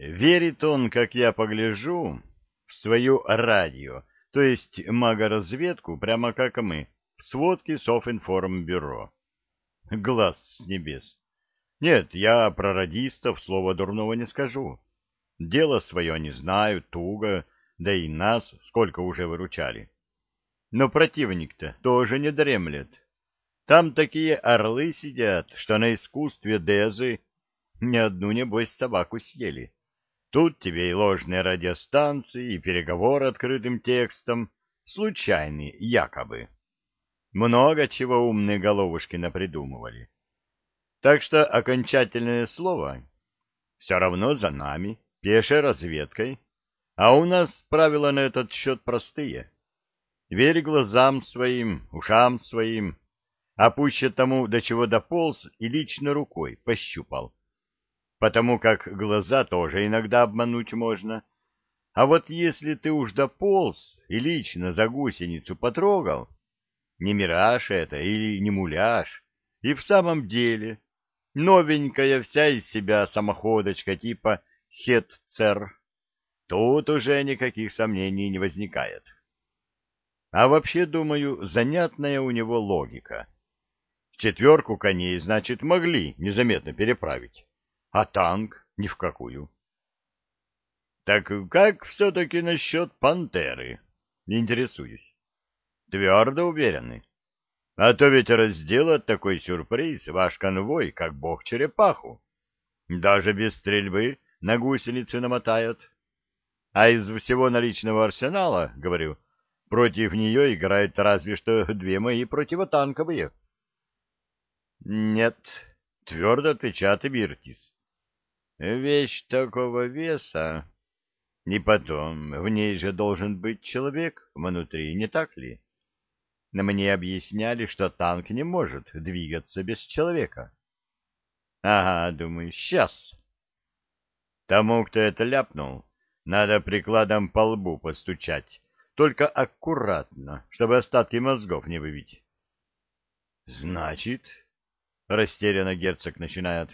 Верит он, как я погляжу, в свою радио, то есть магоразведку, прямо как и мы, в сводке Софинформбюро. Глаз с небес. Нет, я про радистов слова дурного не скажу. Дело свое они знают, туго, да и нас сколько уже выручали. Но противник-то тоже не дремлет. Там такие орлы сидят, что на искусстве Дезы ни одну, небось, собаку съели. Тут тебе и ложные радиостанции, и переговоры открытым текстом, случайные, якобы. Много чего умные головушки напридумывали. Так что окончательное слово все равно за нами, пешей разведкой, а у нас правила на этот счет простые. Верь глазам своим, ушам своим, а пуще тому, до чего дополз и лично рукой пощупал. Потому как глаза тоже иногда обмануть можно. А вот если ты уж дополз и лично за гусеницу потрогал, не мираж это или не муляж, и в самом деле новенькая вся из себя самоходочка типа Хетцер, тут уже никаких сомнений не возникает. А вообще, думаю, занятная у него логика. Четверку коней, значит, могли незаметно переправить, а танк ни в какую. Так как все-таки насчет «Пантеры»? Интересуюсь. Твердо уверены. А то ведь разделать такой сюрприз ваш конвой, как бог черепаху. Даже без стрельбы на гусеницы намотает. А из всего наличного арсенала, говорю, против нее играют разве что две мои противотанковые. Нет, твердо отвечает Виртис. Вещь такого веса. И потом, в ней же должен быть человек внутри, не так ли? Но мне объясняли, что танк не может двигаться без человека. Ага, думаю, сейчас. Тому, кто это ляпнул, надо прикладом по лбу постучать, только аккуратно, чтобы остатки мозгов не выбить. Значит, растерянно герцог начинает.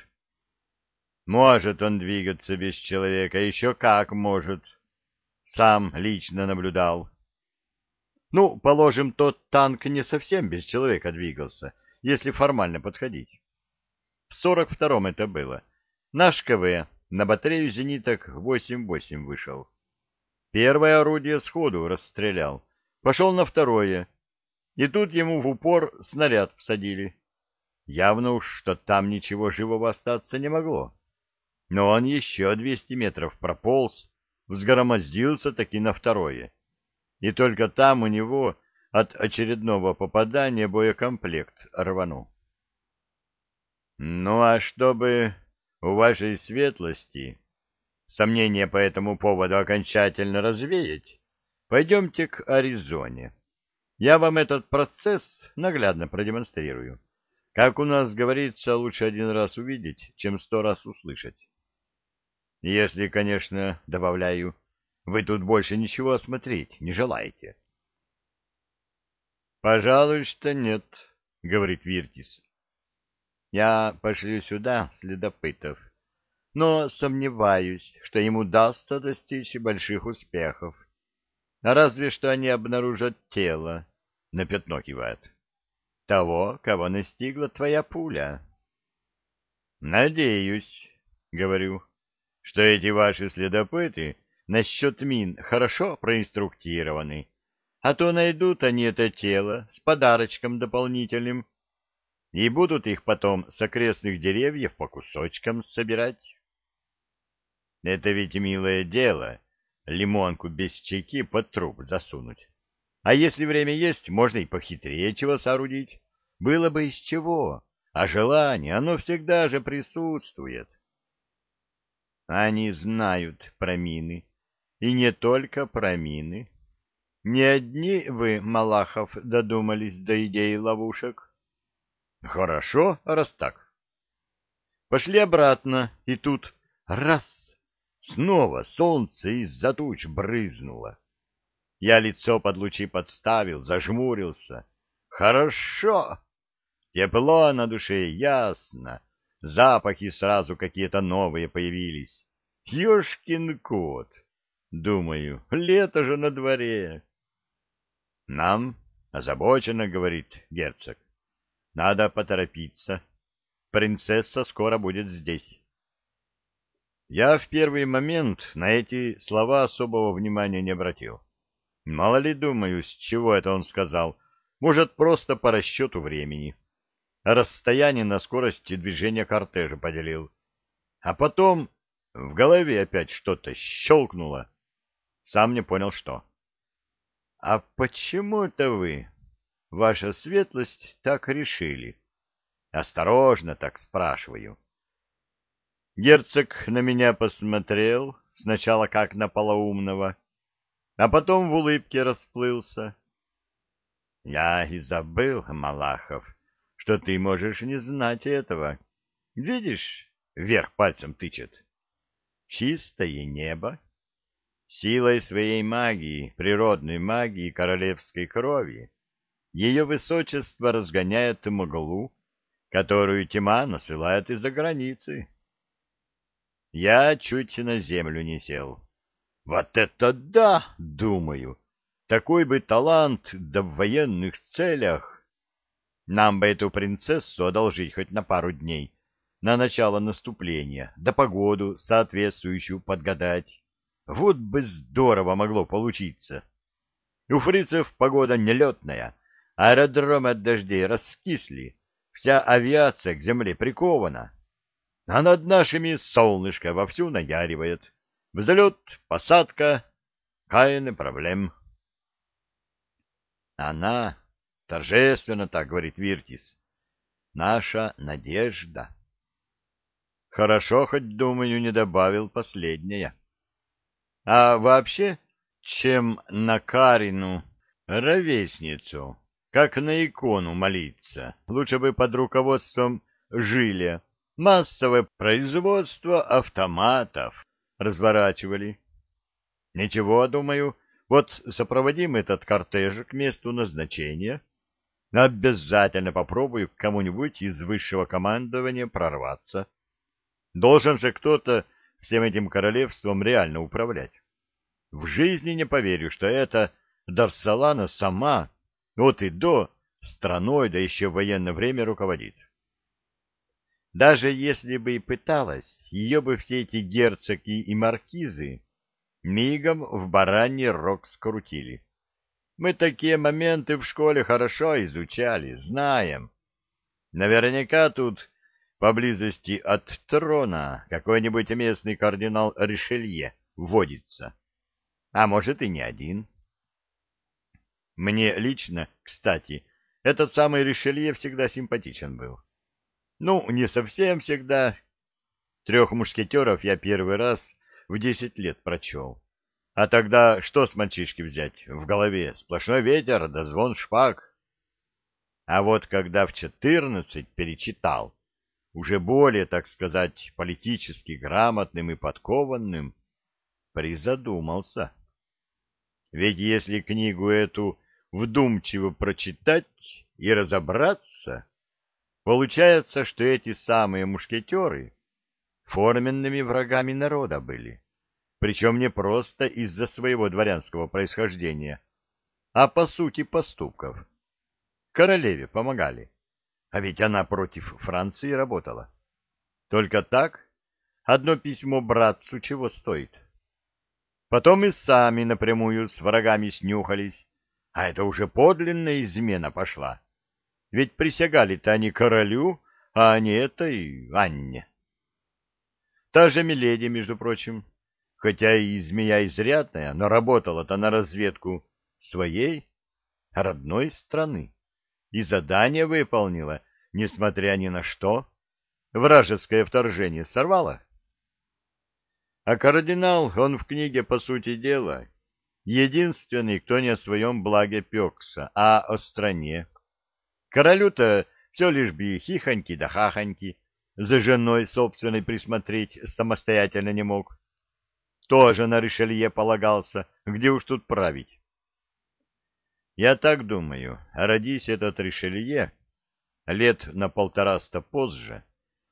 Может он двигаться без человека, еще как может. Сам лично наблюдал. Ну, положим, тот танк не совсем без человека двигался, если формально подходить. В 42-м это было. Наш КВ на батарею зениток 8-8 вышел. Первое орудие сходу расстрелял. Пошел на второе. И тут ему в упор снаряд всадили. Явно уж, что там ничего живого остаться не могло. Но он еще 200 метров прополз, взгромоздился таки на второе. И только там у него от очередного попадания боекомплект рванул. Ну, а чтобы у вашей светлости сомнения по этому поводу окончательно развеять, пойдемте к Аризоне. Я вам этот процесс наглядно продемонстрирую. Как у нас говорится, лучше один раз увидеть, чем 100 раз услышать. Если, конечно, добавляю, вы тут больше ничего осмотреть не желаете. — Пожалуй, что нет, — говорит Виртис. — Я пошлю сюда следопытов, но сомневаюсь, что им удастся достичь больших успехов. Разве что они обнаружат тело, — на пятно кивает, — того, кого настигла твоя пуля. — Надеюсь, — говорю, — что эти ваши следопыты насчет мин хорошо проинструктированы, а то найдут они это тело с подарочком дополнительным и будут их потом с окрестных деревьев по кусочкам собирать. Это ведь милое дело — лимонку без чеки под труп засунуть. А если время есть, можно и похитрее чего соорудить. Было бы из чего, а желание, оно всегда же присутствует. Они знают про мины, и не только про мины. Не одни вы, Малахов, додумались до идеи ловушек? Хорошо, раз так. Пошли обратно, и тут раз, снова солнце из-за туч брызнуло. Я лицо под лучи подставил, зажмурился. Хорошо! Тепло на душе, ясно. Запахи сразу какие-то новые появились. Ёшкин кот. Думаю, лето же на дворе. Нам, озабоченно, говорит герцог, надо поторопиться. Принцесса скоро будет здесь. Я в первый момент на эти слова особого внимания не обратил. Мало ли, думаю, с чего это он сказал. Может, просто по расчету времени. Расстояние на скорости движения кортежа поделил. А потом в голове опять что-то щелкнуло. Сам не понял, что. — А почему-то вы, ваша светлость, так решили? Осторожно так спрашиваю. Герцог на меня посмотрел, сначала как на полоумного, а потом в улыбке расплылся. — Я и забыл, Малахов, что ты можешь не знать этого. Видишь, вверх пальцем тычет. Чистое небо. Силой своей магии, природной магии королевской крови, ее высочество разгоняет мглу, которую тьма насылает из-за границы. Я чуть на землю не сел. Вот это да, думаю! Такой бы талант, да в военных целях. Нам бы эту принцессу одолжить хоть на пару дней, на начало наступления, да погоду соответствующую подгадать. Вот бы здорово могло получиться. У фрицев погода нелетная, аэродромы от дождей раскисли, вся авиация к земле прикована, а над нашими солнышко вовсю наяривает. Взлет, посадка, каины проблем. Она, торжественно так говорит Виртис, наша надежда. Хорошо, хоть, думаю, не добавил последнее. А вообще, чем на Карину, ровесницу, как на икону молиться, лучше бы под руководством Жиля массовое производство автоматов разворачивали. Ничего, думаю, вот сопроводим этот кортеж к месту назначения. Обязательно попробую к кому-нибудь из высшего командования прорваться. Должен же кто-то всем этим королевством реально управлять. В жизни не поверю, что эта Дарсалана сама от и до страной, да еще в военное время руководит. Даже если бы и пыталась, ее бы все эти герцоги и маркизы мигом в бараний рог скрутили. Мы такие моменты в школе хорошо изучали, знаем. Наверняка тут, поблизости от трона, какой-нибудь местный кардинал Ришелье водится. А может и не один. Мне лично, кстати, этот самый Ришелье всегда симпатичен был. Ну, не совсем всегда. «Трех мушкетеров» я первый раз в 10 лет прочел. А тогда что с мальчишки взять? В голове сплошной ветер да звон шпаг. А вот когда в 14 перечитал, уже более, так сказать, политически грамотным и подкованным, призадумался. Ведь если книгу эту вдумчиво прочитать и разобраться, получается, что эти самые мушкетеры форменными врагами народа были. Причем не просто из-за своего дворянского происхождения, а по сути поступков. Королеве помогали, а ведь она против Франции работала. Только так одно письмо братцу чего стоит. Потом и сами напрямую с врагами снюхались, а это уже подлинная измена пошла. Ведь присягали-то они королю, а не этой Анне. Та же Миледи, между прочим, хотя и змея изрядная, но работала-то на разведку своей, родной страны, и задание выполнила, несмотря ни на что, вражеское вторжение сорвала. А кардинал, он в книге, по сути дела, единственный, кто не о своем благе пекся, а о стране. Королю-то все лишь бы хихоньки да хахоньки, за женой собственной присмотреть самостоятельно не мог. Тоже на Ришелье полагался, где уж тут править. Я так думаю, родись этот Ришелье лет на 150 позже,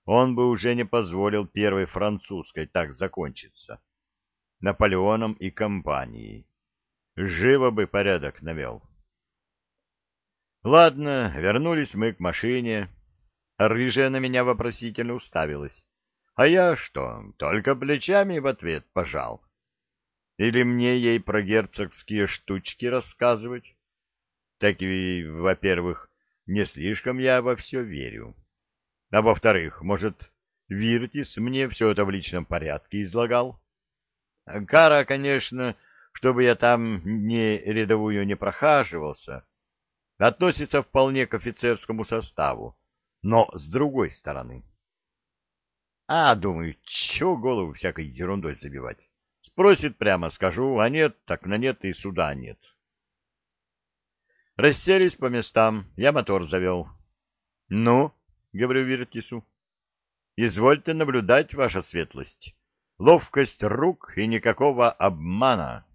он бы уже не позволил первой французской так закончиться. Наполеоном и компанией. Живо бы порядок навел. Ладно, вернулись мы к машине. Рыжая на меня вопросительно уставилась. А я что, только плечами в ответ пожал? Или мне ей про герцогские штучки рассказывать? Так и, во-первых, не слишком я во все верю. А во-вторых, может, Виртис мне все это в личном порядке излагал? Кара, конечно, чтобы я там не рядовую не прохаживался, относится вполне к офицерскому составу, но с другой стороны. Думаю, чего голову всякой ерундой забивать? Спросит прямо, скажу, а нет, так на нет и суда нет. Расселись по местам, я мотор завел. — Ну, — говорю Виртису, — извольте наблюдать, ваша светлость. Ловкость рук и никакого обмана.